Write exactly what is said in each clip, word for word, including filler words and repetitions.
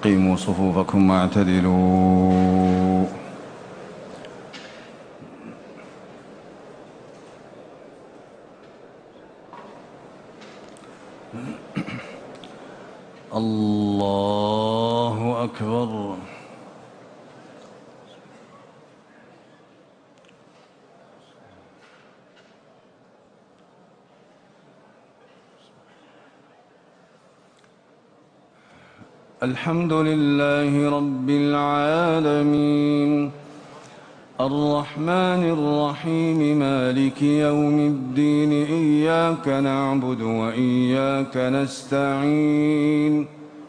أقيموا صفوفكم واعتدلوا. الله أكبر. الحمد لله رب العالمين الرحمن الرحيم مالك يوم الدين إياك نعبد وإياك نستعين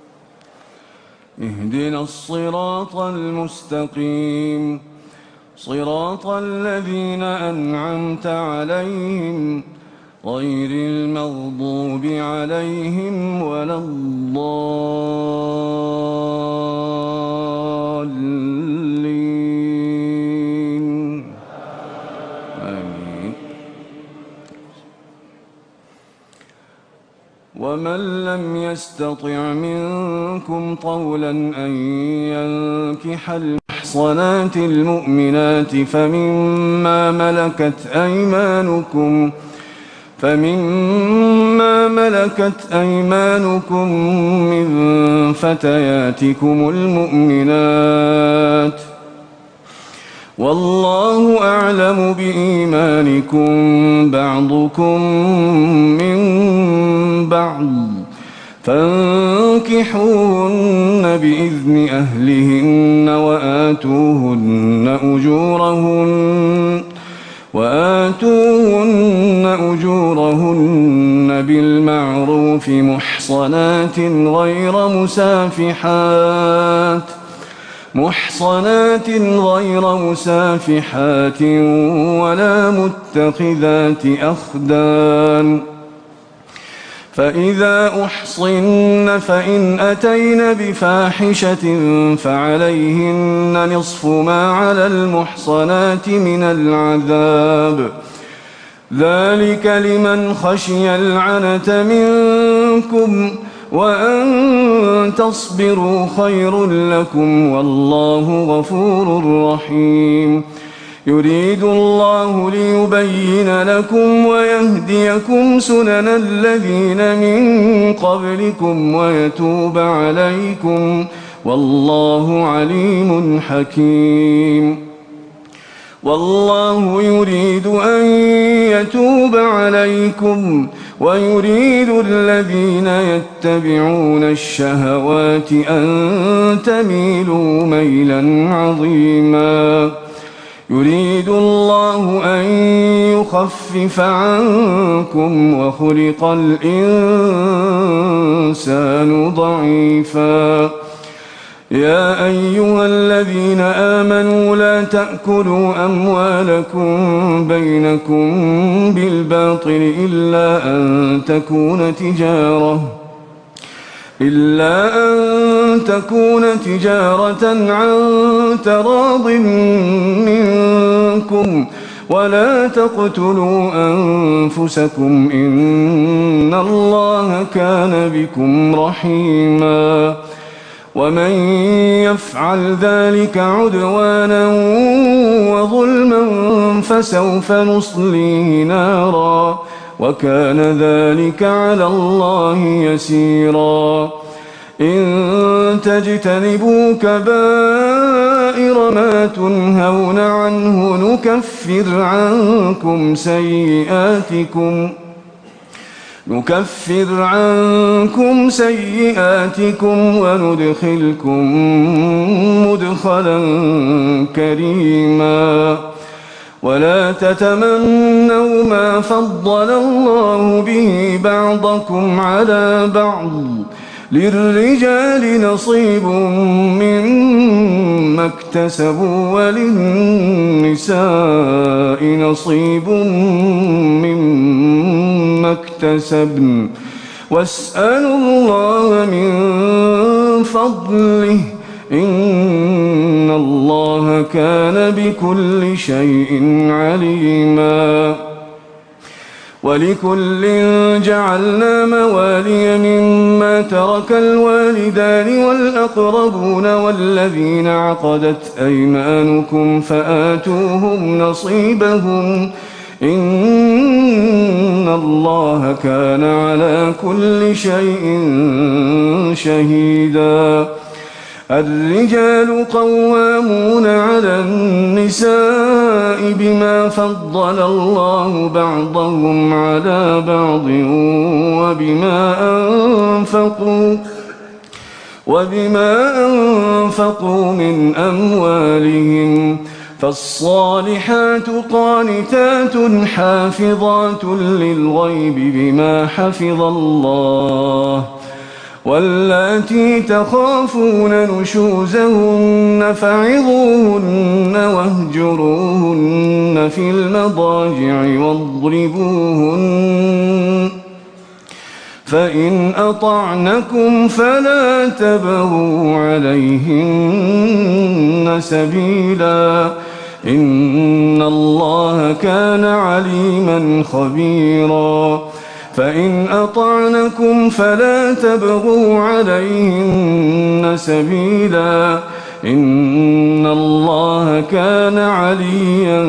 اهدنا الصراط المستقيم صراط الذين أنعمت عليهم غير المغضوب عليهم ولا الضالين آمين. ومن لم يستطع منكم طولا أن ينكح المحصنات المؤمنات فمما ملكت أيمانكم فمما ملكت أيمانكم من فتياتكم المؤمنات والله أعلم بإيمانكم بعضكم من بعض فانكحوهن بإذن أهلهن وآتوهن أجورهن وآتوهن أجورهن بالمعروف محصنات غير مسافحات محصنات غير مسافحات ولا متخذات أخدان فإذا أحصن فإن أتين بفاحشة فعليهن نصف ما على المحصنات من العذاب ذلك لمن خشي العنة منكم وأن تصبروا خير لكم والله غفور رحيم يريد الله ليبين لكم ويهديكم سنن الذين من قبلكم ويتوب عليكم والله عليم حكيم والله يريد أن يتوب عليكم ويريد الذين يتبعون الشهوات أن تميلوا ميلا عظيما يريد الله أن يخفف عنكم وخلق الإنسان ضعيفا يا أيها الذين آمنوا لا تأكلوا أموالكم بينكم بالباطل إلا أن تكون تجارة إلا أن تكون تجارة عن تراض منكم ولا تقتلوا أنفسكم إن الله كان بكم رحيما ومن يفعل ذلك عدوانا وظلما فسوف نصليه نارا وكان ذلك على الله يسيرا إن تجتنبوا كبائر ما تنهون عنه نكفر عنكم سيئاتكم نكفر عنكم سيئاتكم وندخلكم مدخلا كريما ولا تتمنوا ما فضل الله به بعضكم على بعض للرجال نصيب مما اكتسبوا وللنساء نصيب مما اكتسبن واسألوا الله من فضله إن الله كان بكل شيء عليما ولكل جعلنا موالي مما ترك الوالدان والأقربون والذين عقدت أيمانكم فآتوهم نصيبهم إن الله كان على كل شيء شهيدا. الرجال قوامون على النساء بما فضل الله بعضهم على بعض وبما أنفقوا وبما أنفقوا من أموالهم فالصالحات قانتات حافظات للغيب بما حفظ الله واللاتي تخافون نشوزهن فعظوهن واهجروهن في المضاجع واضربوهن فإن أطعنكم فلا تبغوا عليهن سبيلا إن الله كان عليما خبيرا. فإن أطعنكم فلا تبغوا عليهن سبيلا إن الله كان عليا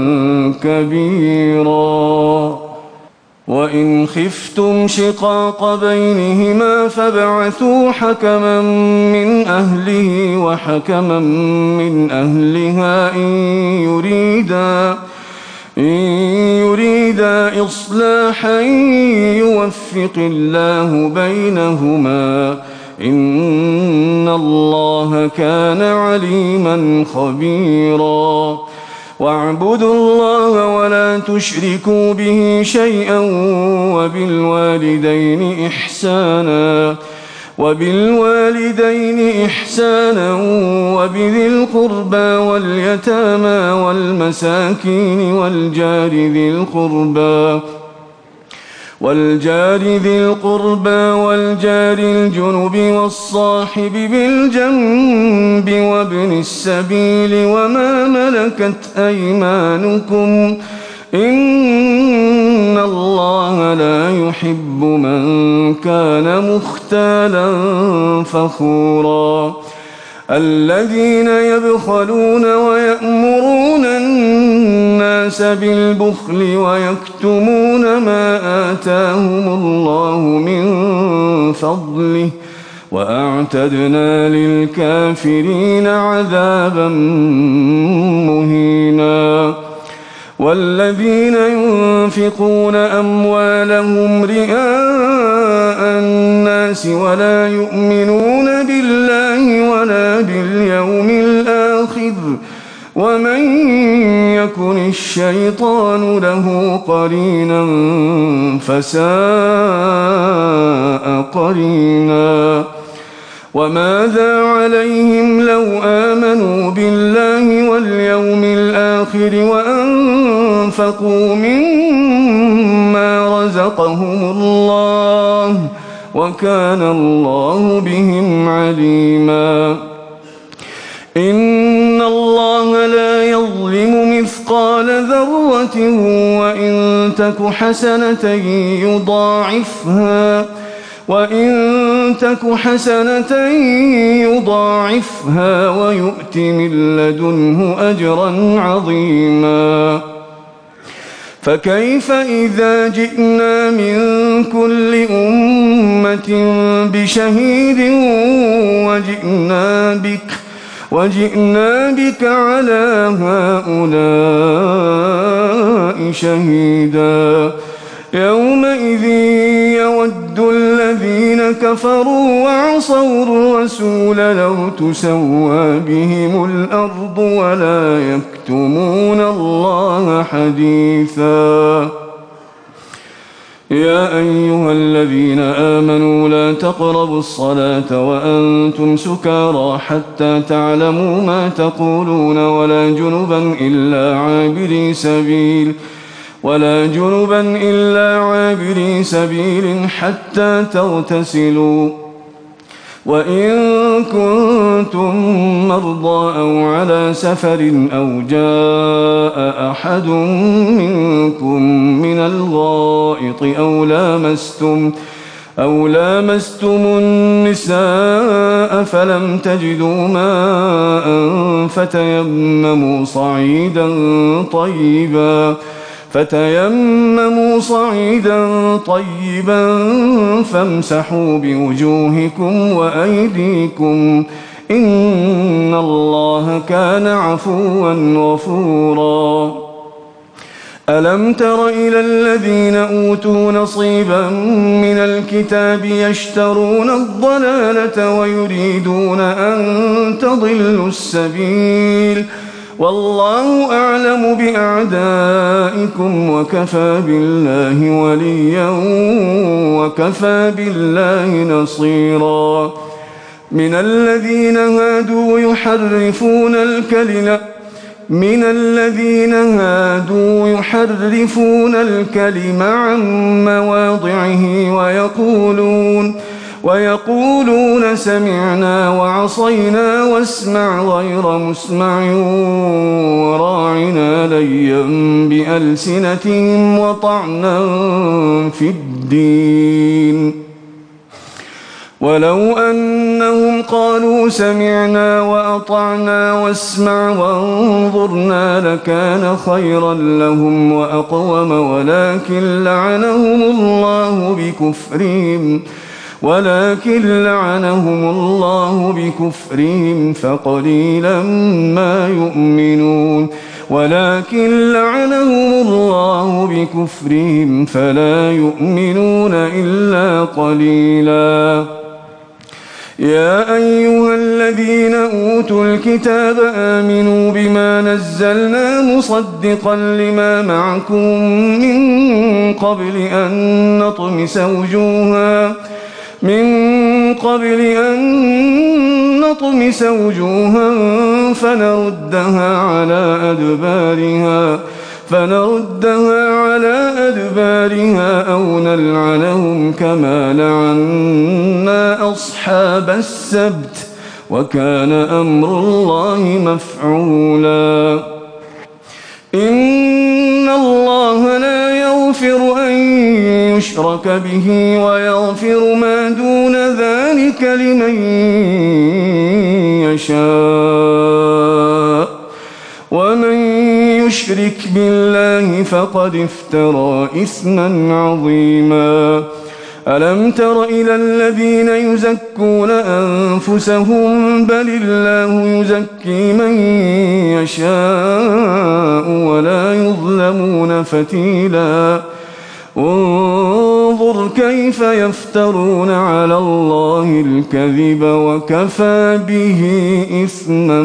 كبيرا. وإن خفتم شقاق بينهما فابعثوا حكما من أهله وحكما من أهلها إن يريدا إن يريدا إصلاحا يوفق الله بينهما إن الله كان عليما خبيرا. واعبدوا الله ولا تشركوا به شيئا وبالوالدين إحسانا وبالوالدين إحسانا وبذي القربى واليتامى والمساكين والجار ذي القربى والجار ذي القربى والجار الجنب والصاحب بالجنب وابن السبيل وما ملكت أيمانكم إن الله لا يحب من كان مختالا فخورا. الذين يبخلون ويأمرون الناس بالبخل ويكتمون ما آتاهم الله من فضله وأعتدنا للكافرين عذابا مهينا. والذين ينفقون أموالهم رئاء الناس ولا يؤمنون بالله ولا باليوم الآخر ومن يكن الشيطان له قرينا فساء قرينا. وماذا عليهم لو آمنوا بالله واليوم الآخر وأنفقوا مما رزقهم الله وكان الله بهم عليما. إن الله لا يظلم مثقال ذرة وإن تك حسنة يضاعفها وإن تك حسنة يضاعفها ويؤت من لدنه أجرا عظيما. فكيف إذا جئنا من كل أمة بشهيد وجئنا بك وجئنا بك على هؤلاء شهيدا. يومئذ يود الذين كفروا وعصوا الرسول لو تسوى بهم الأرض ولا يكتمون الله حديثا. يا أيها الذين آمنوا لا تقربوا الصلاة وأنتم سكارى حتى تعلموا ما تقولون ولا جنبا إلا عابري سبيل ولا جنبا إلا عابري سبيل حتى تغتسلوا وإن كنتم مرضى أو على سفر أو جاء أحد منكم من الغائط أو لامستم أو لامستم النساء فلم تجدوا ماء فتيمموا صعيدا طيبا فتيمموا صعيدا طيبا فامسحوا بوجوهكم وأيديكم إن الله كان عفوا غفورا. ألم تر إلى الذين أوتوا نصيبا من الكتاب يشترون الضلالة ويريدون أن تضلوا السبيل والله أعلم بأعدائكم وكفى بالله وليا وكفى بالله نصيرا. من الذين هادوا يحرفون الكلم من الذين هادوا يحرفون الكلم عن مواضعه ويقولون ويقولون سمعنا وعصينا واسمع غير مسمع وراعنا ليا بألسنتهم وطعنا في الدين ولو أنهم قالوا سمعنا وأطعنا واسمع وانظرنا لكان خيرا لهم وأقوم ولكن لعنهم الله بكفرهم ولكن لعنهم الله بكفرهم فقليلا ما يؤمنون ولكن لعنهم الله بكفرهم فلا يؤمنون إلا قليلا. يا أيها الذين أوتوا الكتاب آمنوا بما نزلنا مصدقا لما معكم من قبل أن نطمس وجوها من قبل أن نطمس وجوها فنردها على أدبارها فنردها على أدبارها أو نلعنهم كما لعنا أصحاب السبت وكان أمر الله مفعولا. إن الله لا يغفر أن يشرك به ويغفر ما دون ذلك لمن يشاء ومن يشرك بالله فقد افترى إثما عظيما. ألم تر إلى الذين يزكون أنفسهم بل الله يزكي من يشاء ولا يظلمون فتيلا. انظر كيف يفترون على الله الكذب وكفى به إثما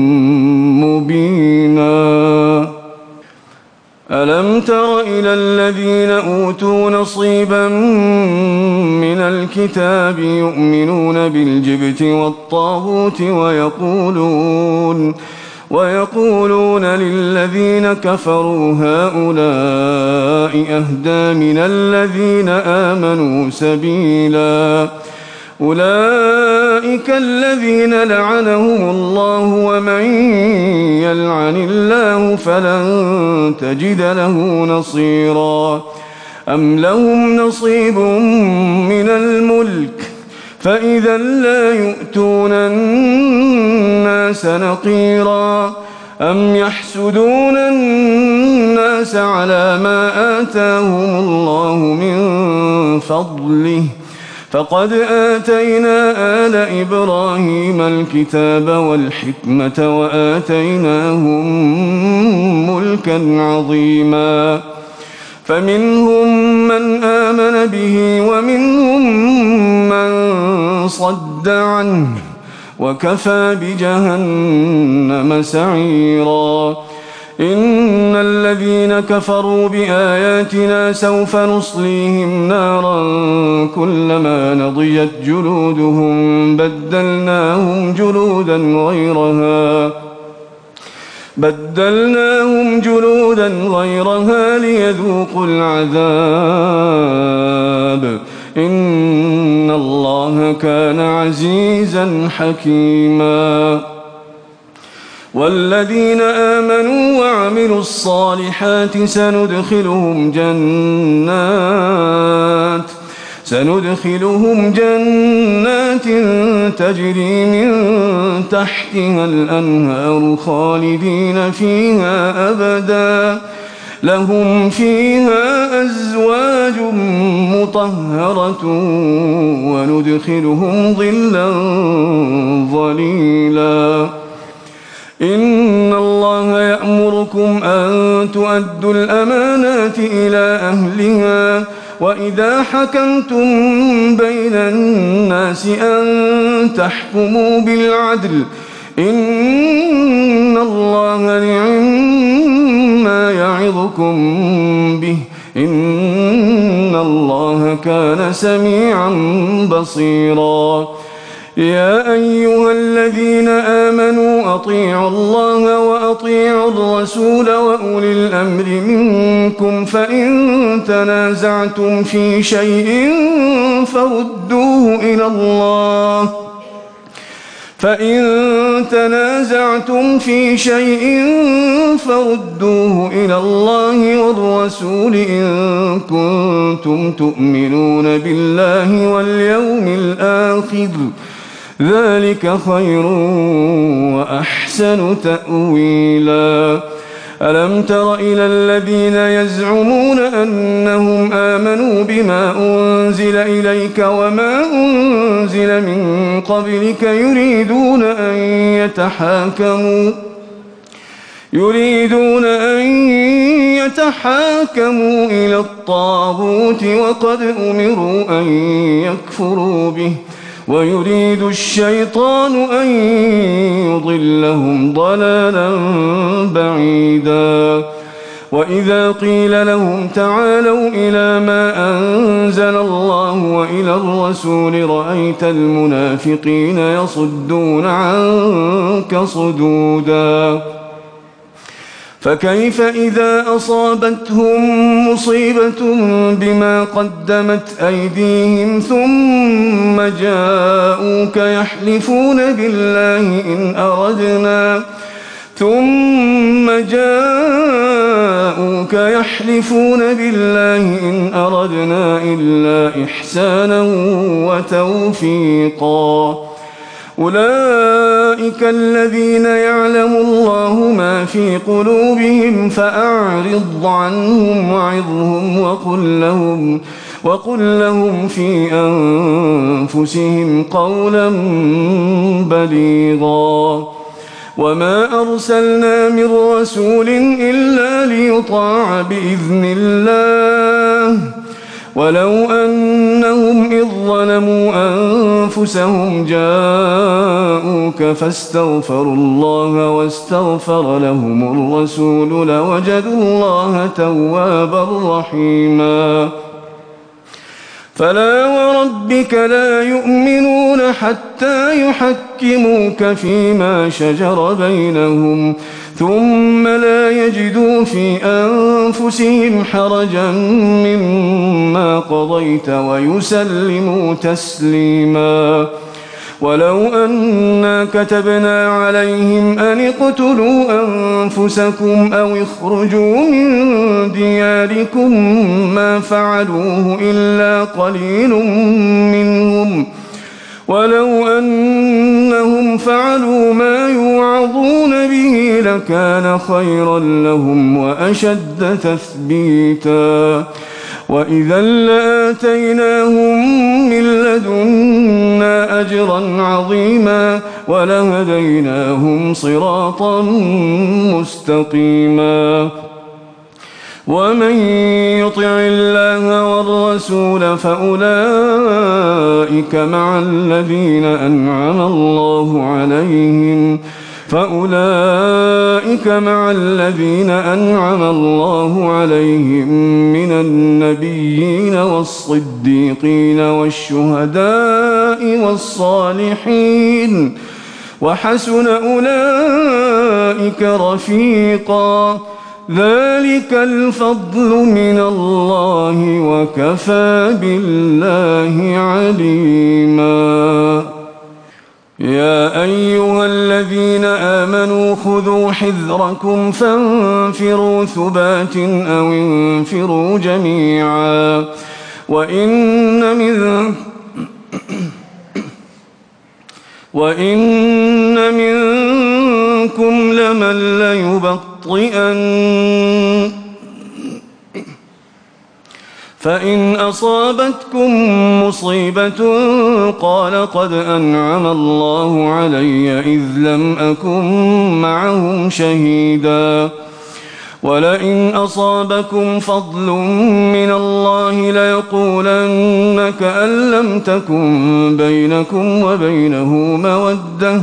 مبينا. ألم تر إلى الذين أوتوا نصيبا من الكتاب يؤمنون بالجبت والطاغوت ويقولون ويقولون للذين كفروا هؤلاء أهدى من الذين آمنوا سبيلا. أولئك الذين لعنهم الله ومن يلعن الله فلن تجد له نصيرا. أم لهم نصيب من الملك فإذا لا يؤتون الناس نقيرا. أم يحسدون الناس على ما آتاهم الله من فضله فقد آتينا آل إبراهيم الكتاب والحكمة وآتيناهم ملكا عظيما. فمنهم من آمن به ومنهم من صد عنه وكفى بجهنم سعيرا. إن الذين كفروا بآياتنا سوف نصليهم نارا كلما نضجت جلودهم بدلناهم جلودا غيرها بدلناهم جلودا غيرها ليذوقوا العذاب إن الله كان عزيزا حكيما والذين آمنوا وعملوا الصالحات سندخلهم جنات سندخلهم جنات تجري من تحتها الأنهار خالدين فيها أبدا لهم فيها أزواج مطهرة وندخلهم ظلا ظليلا إن الله يأمركم أن تؤدوا الأمانات إلى أهلها وإذا حكمتم بين الناس أن تحكموا بالعدل إن الله نعما يعظكم به إن الله كان سميعا بصيرا يا أيها الذين آمنوا أطيعوا الله وأطيعوا الرسول وأولي الأمر منكم فإن تنازعتم في شيء فردوه إلى الله فإن تنازعتم في شيء فردوه إلى الله والرسول إن كنتم تؤمنون بالله واليوم الآخر ذلك خير وأحسن تأويلا ألم تر إلى الذين يزعمون أنهم آمنوا بما أنزل إليك وما أنزل من قبلك يريدون أن يتحاكموا يريدون أن يتحاكموا إلى الطاغوت وقد أمروا أن يكفروا به ويريد الشيطان أن يضلهم ضلالا بعيدا وإذا قيل لهم تعالوا إلى ما أنزل الله وإلى الرسول رأيت المنافقين يصدون عنك صدودا فكيف إذا أصابتهم مصيبة بما قدمت أيديهم ثم جاءوك يحلفون بالله إن أردنا ثم جاءوك يحلفون بالله إن أردنا إلا إحسانا وتوفيقا أولئك الذين يعلم الله ما في قلوبهم فأعرض عنهم وعظهم وقل لهم, وقل لهم في أنفسهم قولا بليغا وما أرسلنا من رسول إلا ليطاع بإذن الله ولو أنهم إذ ظلموا أنفسهم جاءوك فاستغفروا الله واستغفر لهم الرسول لوجدوا الله توابا رحيما فلا وربك لا يؤمنون حتى يحكموك فيما شجر بينهم ثم لا يجدوا في أنفسهم حرجا مما قضيت ويسلموا تسليما ولو أنا كتبنا عليهم أن اقتلوا أنفسكم أو اخرجوا من دياركم ما فعلوه إلا قليل منهم ولو أنهم فعلوا ما يوعظون به لكان خيرا لهم وأشد تثبيتا وإذا لآتيناهم من لدنا أجرا عظيما ولهديناهم صراطا مستقيما ومن يطع الله والرسول فأولئك مع الذين أنعم الله عليهم فأولئك مع الذين أنعم الله عليهم من النبيين والصديقين والشهداء والصالحين وحسن أولئك رفيقا ذلك الفضل من الله وكفى بالله عليما يا أيها الذين آمنوا خذوا حذركم فانفروا ثبات أو انفروا جميعا وإن منكم وإن منكم لمن ليبطئن فإن أصابتكم مصيبة قال قد أنعم الله علي إذ لم أكن معهم شهيدا ولئن أصابكم فضل من الله ليقولن كأن لم تكن بينكم وبينه مودة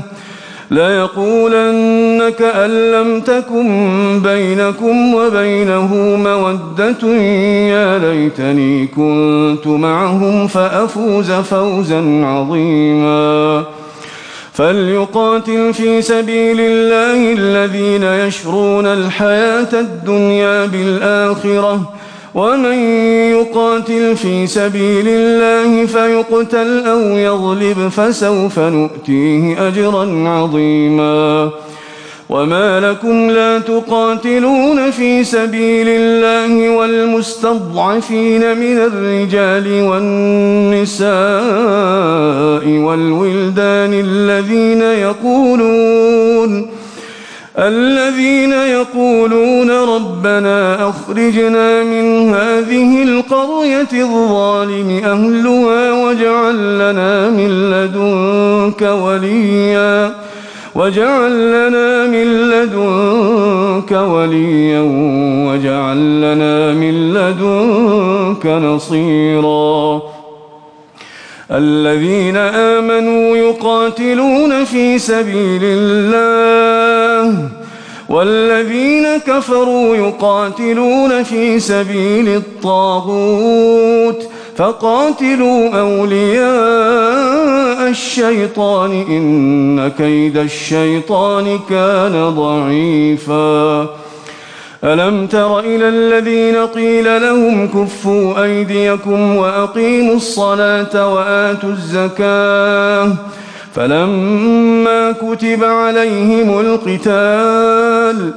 ليقولن كأن لم تكن بينكم وبينه مودة يا ليتني كنت معهم فأفوز فوزا عظيما فليقاتل في سبيل الله الذين يشرون الحياة الدنيا بالآخرة ومن يقاتل في سبيل الله فيقتل أو يغلب فسوف نؤتيه أجرا عظيما وما لكم لا تقاتلون في سبيل الله والمستضعفين من الرجال والنساء والولدان الذين يقولون الذين يقولون ربنا أخرجنا من هذه القرية الظالم أهلها واجعل لنا من لدنك وليا واجعل لنا من لدنك وليا واجعل لنا من لدنك نصيرا الذين آمنوا يقاتلون في سبيل الله والذين كفروا يقاتلون في سبيل الطاغوت فقاتلوا أولياء الشيطان إن كيد الشيطان كان ضعيفا ألم تر إلى الذين قيل لهم كفوا أيديكم وأقيموا الصلاة وآتوا الزكاة فلما كتب عليهم القتال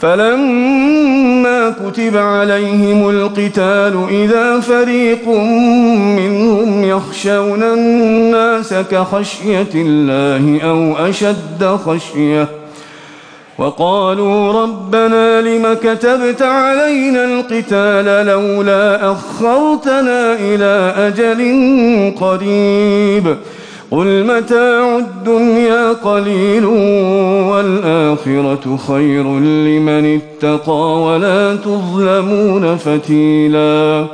فلما كتب عليهم القتال إذا فريق منهم يخشون الناس كخشية الله أو أشد خشية وقالوا ربنا لم كتبت علينا القتال لولا أخرتنا إلى أجل قريب قل متاع الدنيا قليل والآخرة خير لمن اتقى ولا تظلمون فتيلا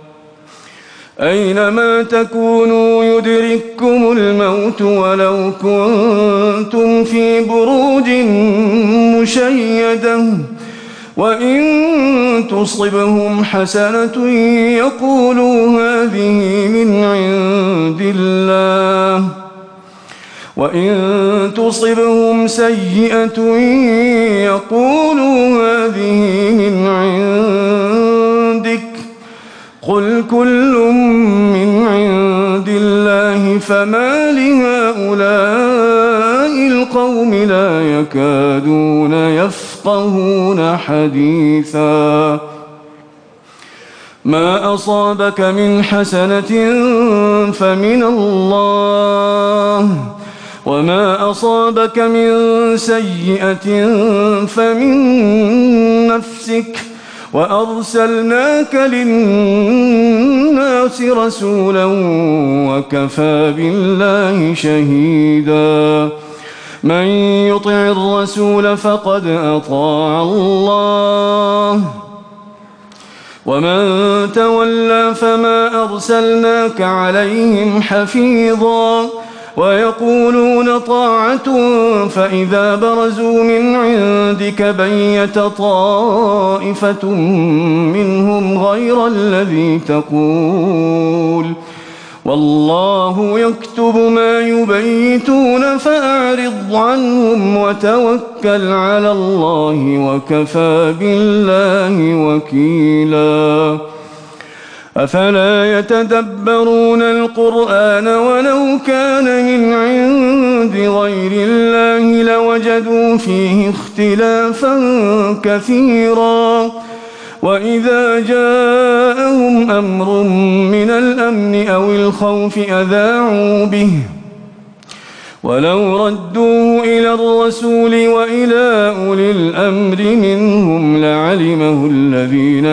أينما تكونوا يدرككم الموت ولو كنتم في بروج مشيدة وإن تصبهم حسنة يقولوا هذه من عند الله وإن تصبهم سيئة يقولوا هذه من عندك قل كل من عند الله فما لهؤلاء القوم لا يكادون يفقهون حديثا ما أصابك من حسنة فمن الله وما أصابك من سيئة فمن نفسك وأرسلناك للناس رسولا وكفى بالله شهيدا من يطع الرسول فقد أطاع الله ومن تولى فما أرسلناك عليهم حفيظا ويقولون طاعة فإذا برزوا من عندك بيت طائفة منهم غير الذي تقول والله يكتب ما يبيتون فأعرض عنهم وتوكل على الله وكفى بالله وكيلا أفلا يتدبرون القرآن ولو كان من عند غير الله لوجدوا فيه اختلافا كثيرا وإذا جاءهم أمر من الأمن أو الخوف أذاعوا به ولو ردوه إلى الرسول وإلى أولي الأمر منهم لعلمه الذين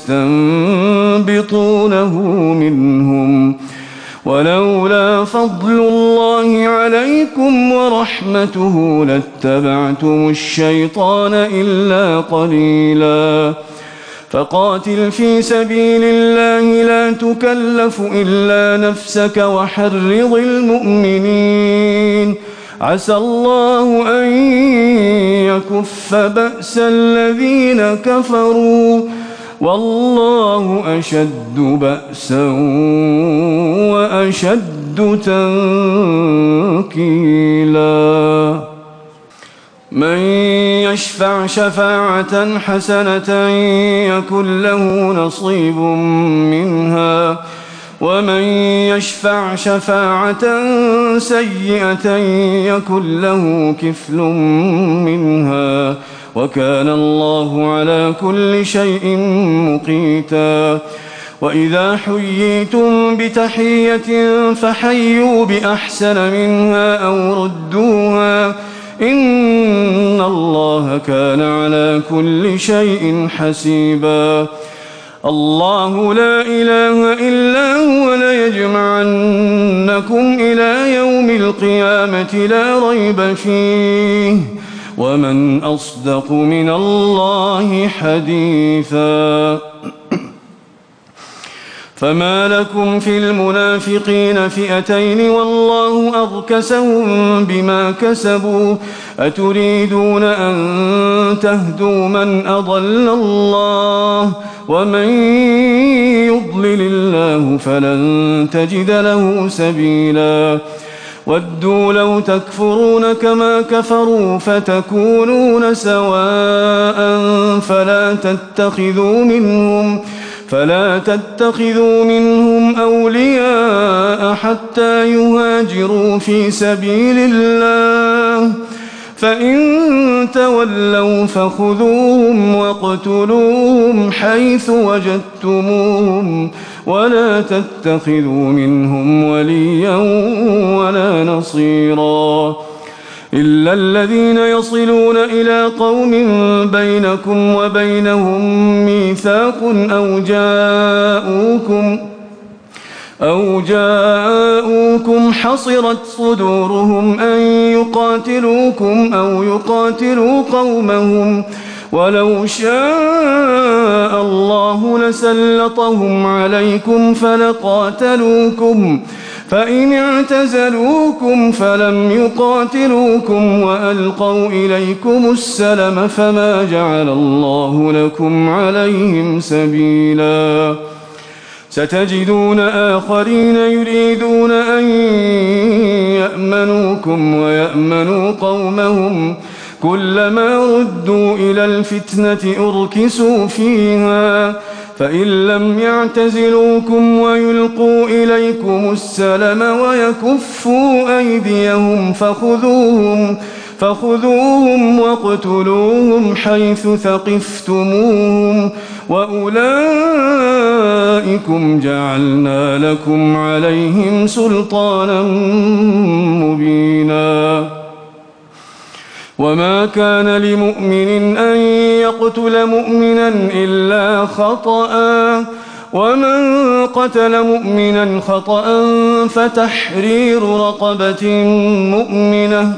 يستنبطونه منهم ولولا فضل الله عليكم ورحمته لاتبعتم الشيطان إلا قليلا فقاتل في سبيل الله لا تكلف إلا نفسك وحرض المؤمنين عسى الله أن يكف بأس الذين كفروا والله أشد بأسا وأشد تنكيلا من يشفع شفاعة حسنة يكن له نصيب منها ومن يشفع شفاعة سيئة يكن له كفل منها وكان الله على كل شيء مقيتا وإذا حييتم بتحية فحيوا بأحسن منها أو ردوها إن الله كان على كل شيء حسيبا الله لا إله إلا هو ليجمعنكم إلى يوم القيامة لا ريب فيه ومن أصدق من الله حديثا فما لكم في المنافقين فئتين والله أركسهم بما كسبوا أتريدون أن تهدوا من أضل الله ومن يضلل الله فلن تجد له سبيلا ودوا لو تكفرون كما كفروا فتكونون سواء فلا تتخذوا منهم فلا تتخذوا منهم أولياء حتى يهاجروا في سبيل الله فإن تولوا فخذوهم واقتلوهم حيث وجدتموهم ولا تتخذوا منهم وليا ولا نصيرا إلا الذين يصلون إلى قوم بينكم وبينهم ميثاق أو جاءوكم أو جاءوكم حصرت صدورهم أن يقاتلوكم أو يقاتلوا قومهم ولو شاء الله لسلطهم عليكم فلقاتلوكم فإن اعتزلوكم فلم يقاتلوكم وألقوا إليكم السلم فما جعل الله لكم عليهم سبيلا ستجدون آخرين يريدون أن يأمنوكم ويأمنوا قومهم كلما ردوا إلى الفتنة أركسوا فيها فإن لم يعتزلوكم ويلقوا إليكم السلم ويكفوا أيديهم فخذوهم فخذوهم واقتلوهم حيث ثقفتموهم وأولئكم جعلنا لكم عليهم سلطانا مبينا وما كان لمؤمن أن يقتل مؤمنا إلا خطأ ومن قتل مؤمنا خطأ فتحرير رقبة مؤمنة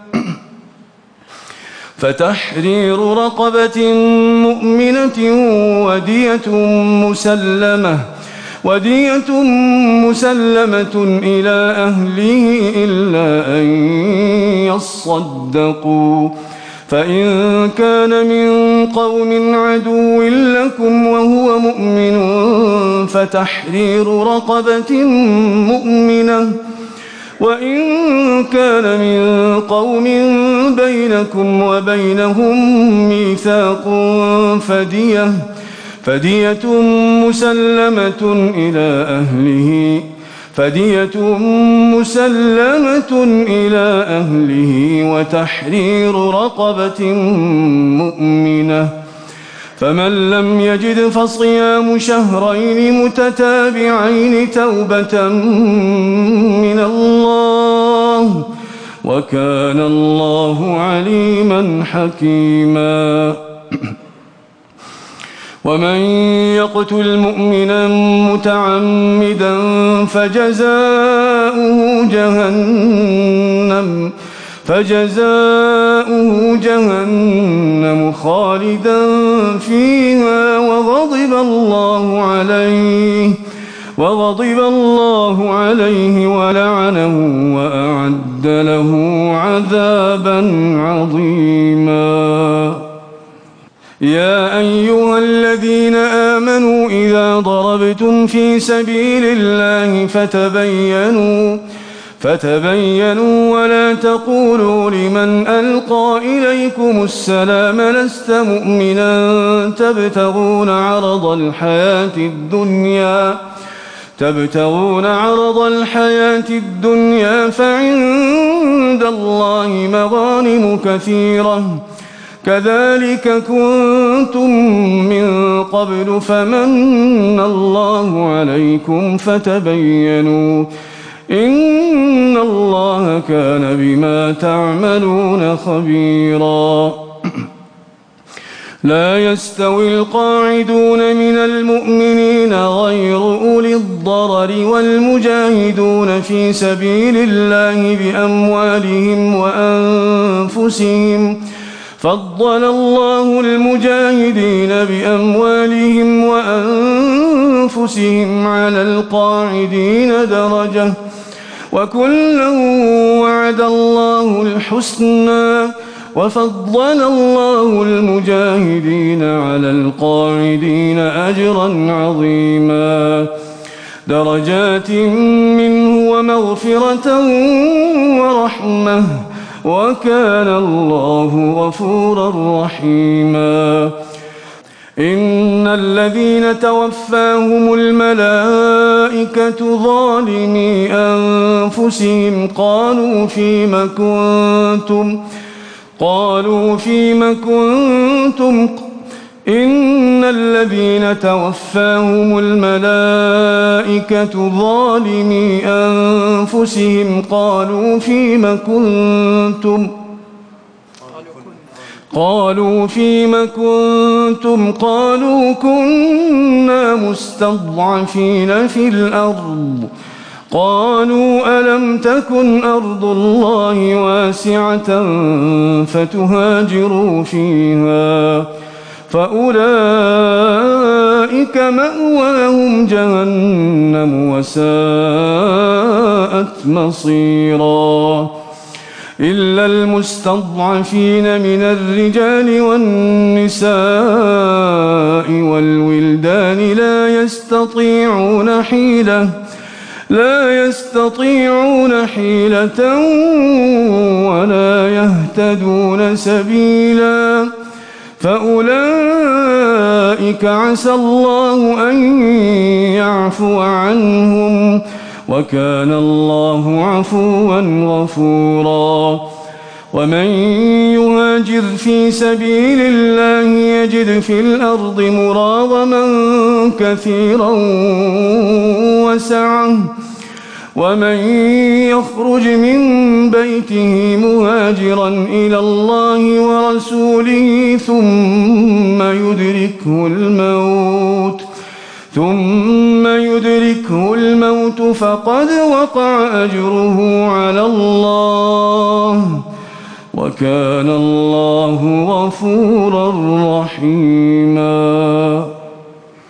فتحرير رقبة مؤمنة ودية مسلمة ودية مسلمة إلى أهله إلا أن يصدقوا فإن كان من قوم عدو لكم وهو مؤمن فتحرير رقبة مؤمنة، وإن كان من قوم بينكم وبينهم ميثاق فدية فدية مسلمة إلى أهله فدية مسلمة إلى أهله وتحرير رقبة مؤمنة. فمن لم يجد فصيام شهرين متتابعين توبة من الله، وكان الله عليما حكيما. ومن يقتل مؤمنا متعمدا فجزاؤه جهنم فجزاؤه جهنم خالدا فيها وغضب الله عليه وغضب الله عليه ولعنه وأعد له عذابا عظيما. يا أيها الذين آمنوا إذا ضربتم في سبيل الله فتبينوا فتبينوا ولا تقولوا لمن ألقى إليكم السلام لست مؤمنا تبتغون عرض الحياة الدنيا تبتغون عرض الحياة الدنيا فعند الله مغانم كثيرة كذلك كنتم من قبل فمن الله عليكم فتبينوا إن الله كان بما تعملون خبيرا. لا يستوي القاعدون من المؤمنين غير أولي الضرر والمجاهدون في سبيل الله بأموالهم وأنفسهم فضل الله المجاهدين بأموالهم وأنفسهم على القاعدين درجة وكلا وعد الله الحسنى وفضل الله المجاهدين على القاعدين أجرا عظيما درجات منه ومغفرة ورحمة وكان الله غفورا رحيما. إن الذين توفاهم الملائكة ظالمي أنفسهم قالوا فيم كنتم قالوا فيم كنتم إن الذين توفاهم الملائكة ظالمي أنفسهم قالوا فيم كنتم قالوا فيم كنتم قالوا كنا مستضعفين في الأرض قالوا ألم تكن أرض الله واسعة فتهاجروا فيها فأولئك مأواهم جهنم وساءت مصيرا. إلا المستضعفين من الرجال والنساء والولدان لا يستطيعون حيلة لا يستطيعون حيلة ولا يهتدون سبيلا فأولئك عسى الله أن يعفو عنهم وكان الله عفوا غفورا. ومن يهاجر في سبيل الله يجد في الأرض مراغما كثيرا وسعة ومن يخرج من بيته مهاجرا إلى الله ورسوله ثم يدركه الموت ثم يدركه الموت فقد وقع أجره على الله وكان الله غفورا رحيما.